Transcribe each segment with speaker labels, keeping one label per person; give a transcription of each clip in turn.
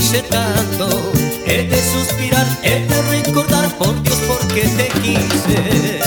Speaker 1: quise tanto. He de suspirar, he de recordar, por Dios, porque te quise.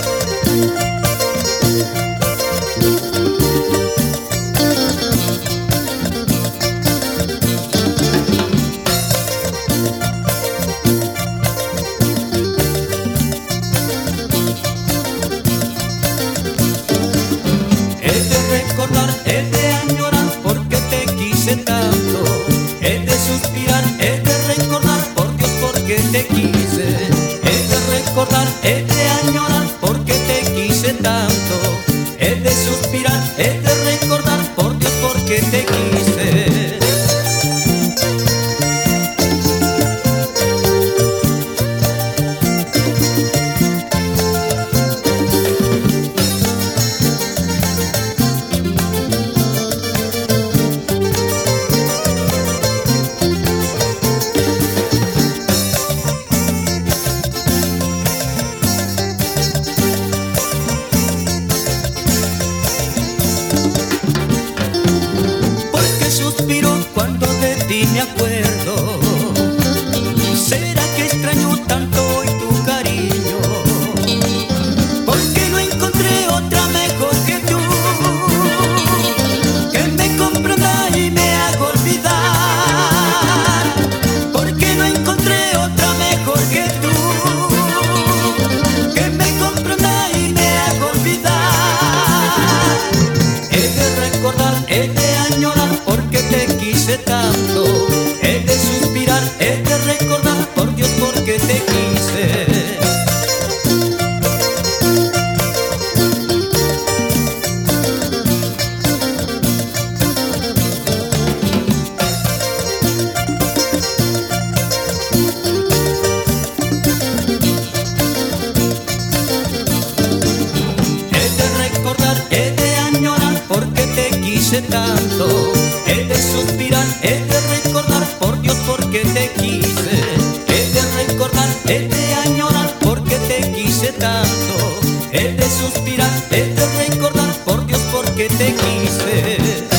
Speaker 1: He de recordar, he de añorar, porque te quise tanto. He de suspirar, he de recordar, por Dios, porque te quise. He de recordar, he de añorar, porque te quise tanto. He de suspirar, he de recordar, por Dios, porque te quise. Suspiro cuando de ti me acuerdo. ¿Será que extraño tanto hoy tu cariño? Porque no encontré otra mejor que tú, que me comprenda y me haga olvidar. Porque no encontré otra mejor que tú, que me comprenda y me haga olvidar. He de recordar, he de añorar, porque te quise tanto. He de suspirar, he de recordar, por Dios, porque te quise. He de recordar, he de añorar, porque te quise tanto. He de suspirar, he de recordar, por Dios, porque te quise. He de recordar, he de añorar, porque te quise tanto. He de suspirar, he de recordar, por Dios, porque te quise.